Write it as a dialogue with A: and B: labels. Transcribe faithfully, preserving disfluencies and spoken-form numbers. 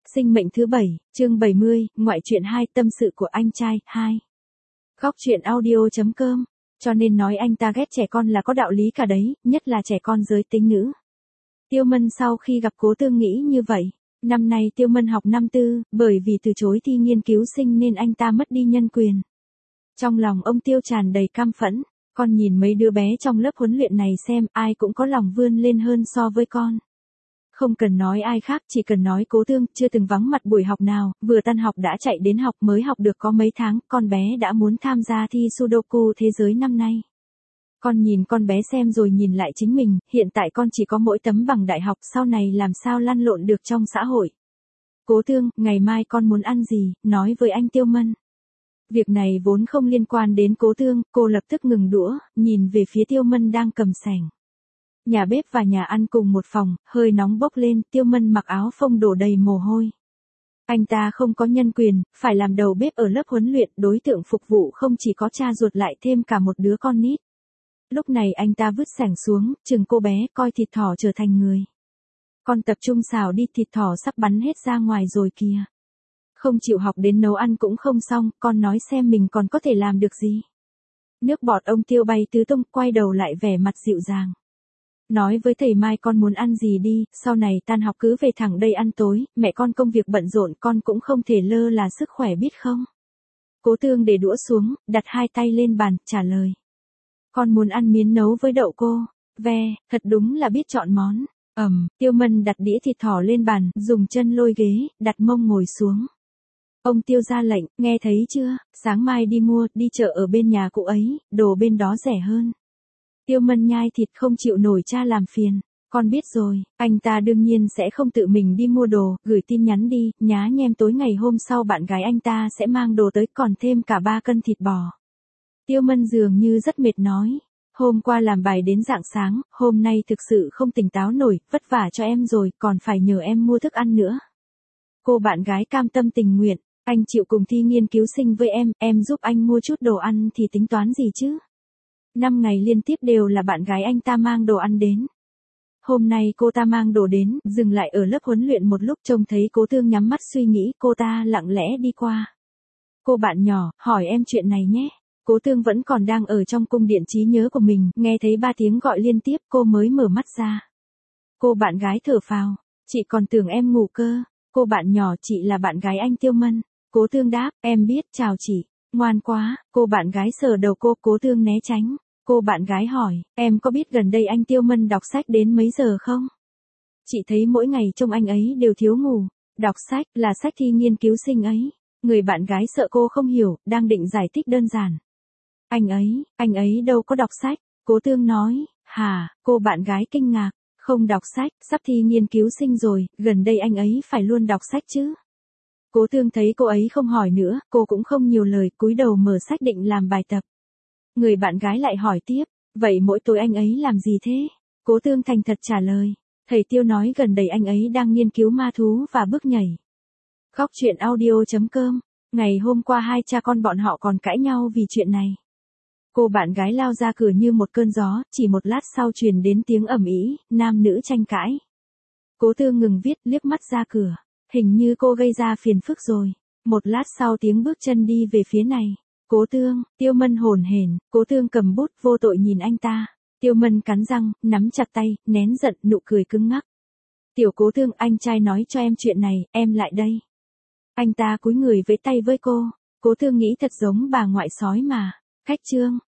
A: Sinh mệnh thứ bảy, chương bảy mươi, ngoại truyện hai, tâm sự của anh trai, hai. Góc truyện audio chấm com, cho nên nói anh ta ghét trẻ con là có đạo lý cả đấy, nhất là trẻ con giới tính nữ. Tiêu Mân sau khi gặp Cố Tương nghĩ như vậy. Năm nay Tiêu Mân học năm tư, bởi vì từ chối thi nghiên cứu sinh nên anh ta mất đi nhân quyền. Trong lòng ông Tiêu tràn đầy căm phẫn, con nhìn mấy đứa bé trong lớp huấn luyện này xem, ai cũng có lòng vươn lên hơn so với con. Không cần nói ai khác, chỉ cần nói Cố Tương, chưa từng vắng mặt buổi học nào, vừa tan học đã chạy đến học, mới học được có mấy tháng, con bé đã muốn tham gia thi Sudoku thế giới năm nay. Con nhìn con bé xem rồi nhìn lại chính mình, hiện tại con chỉ có mỗi tấm bằng đại học, sau này làm sao lăn lộn được trong xã hội. Cố Tương, ngày mai con muốn ăn gì, nói với anh Tiêu Mân. Việc này vốn không liên quan đến Cố Tương, cô lập tức ngừng đũa, nhìn về phía Tiêu Mân đang cầm sành. Nhà bếp và nhà ăn cùng một phòng, hơi nóng bốc lên, Tiêu Mân mặc áo phông đổ đầy mồ hôi. Anh ta không có nhân quyền, phải làm đầu bếp ở lớp huấn luyện, đối tượng phục vụ không chỉ có cha ruột lại thêm cả một đứa con nít. Lúc này anh ta vứt sành xuống, chừng cô bé, coi thịt thỏ trở thành người. Con tập trung xào đi, thịt thỏ sắp bắn hết ra ngoài rồi kìa. Không chịu học đến nấu ăn cũng không xong, con nói xem mình còn có thể làm được gì. Nước bọt ông Tiêu bay tứ tung, quay đầu lại vẻ mặt dịu dàng. Nói với thầy mai con muốn ăn gì đi, sau này tan học cứ về thẳng đây ăn tối, mẹ con công việc bận rộn con cũng không thể lơ là sức khỏe biết không. Cố Tương để đũa xuống, đặt hai tay lên bàn, trả lời. Con muốn ăn miến nấu với đậu cô, ve, thật đúng là biết chọn món. Ẩm, Tiêu Mân đặt đĩa thịt thỏ lên bàn, dùng chân lôi ghế, đặt mông ngồi xuống. Ông Tiêu ra lệnh, nghe thấy chưa, sáng mai đi mua, đi chợ ở bên nhà cụ ấy, đồ bên đó rẻ hơn. Tiêu Mân nhai thịt không chịu nổi cha làm phiền. Con biết rồi, anh ta đương nhiên sẽ không tự mình đi mua đồ, gửi tin nhắn đi, nhá nhem tối ngày hôm sau bạn gái anh ta sẽ mang đồ tới, còn thêm cả ba cân thịt bò. Tiêu Mân dường như rất mệt nói. Hôm qua làm bài đến rạng sáng, hôm nay thực sự không tỉnh táo nổi, vất vả cho em rồi, còn phải nhờ em mua thức ăn nữa. Cô bạn gái cam tâm tình nguyện, anh chịu cùng thi nghiên cứu sinh với em, em giúp anh mua chút đồ ăn thì tính toán gì chứ? Năm ngày liên tiếp đều là bạn gái anh ta mang đồ ăn đến. Hôm nay cô ta mang đồ đến, dừng lại ở lớp huấn luyện một lúc, trông thấy Cố Tương nhắm mắt suy nghĩ, cô ta lặng lẽ đi qua. Cô bạn nhỏ, hỏi em chuyện này nhé. Cố Tương vẫn còn đang ở trong cung điện trí nhớ của mình, nghe thấy ba tiếng gọi liên tiếp cô mới mở mắt ra. Cô bạn gái thở phào, chị còn tưởng em ngủ cơ. Cô bạn nhỏ, chị là bạn gái anh Tiêu Mân. Cố Tương đáp, em biết, chào chị. Ngoan quá, cô bạn gái sờ đầu cô, Cố Tương né tránh. Cô bạn gái hỏi, em có biết gần đây anh Tiêu Mân đọc sách đến mấy giờ không? Chị thấy mỗi ngày trông anh ấy đều thiếu ngủ. Đọc sách, là sách thi nghiên cứu sinh ấy. Người bạn gái sợ cô không hiểu, đang định giải thích đơn giản. Anh ấy, anh ấy đâu có đọc sách. Cố Tương nói, hả, cô bạn gái kinh ngạc, không đọc sách, sắp thi nghiên cứu sinh rồi, gần đây anh ấy phải luôn đọc sách chứ. Cố Tương thấy cô ấy không hỏi nữa, cô cũng không nhiều lời, cúi đầu mở sách định làm bài tập. Người bạn gái lại hỏi tiếp, vậy mỗi tối anh ấy làm gì thế? Cố Tương thành thật trả lời, thầy Tiêu nói gần đây anh ấy đang nghiên cứu ma thú và bước nhảy. Góc truyện audio chấm com, ngày hôm qua hai cha con bọn họ còn cãi nhau vì chuyện này. Cô bạn gái lao ra cửa như một cơn gió, chỉ một lát sau truyền đến tiếng ầm ĩ, nam nữ tranh cãi. Cố Tương ngừng viết, liếc mắt ra cửa, hình như cô gây ra phiền phức rồi. Một lát sau tiếng bước chân đi về phía này. Cố Tương, Tiêu Mân hồn hển, Cố Tương cầm bút vô tội nhìn anh ta. Tiêu Mân cắn răng, nắm chặt tay, nén giận, nụ cười cứng ngắc. Tiểu Cố Tương, anh trai nói cho em chuyện này, em lại đây. Anh ta cúi người với tay với cô. Cố Tương nghĩ thật giống bà ngoại sói mà. Khách trương,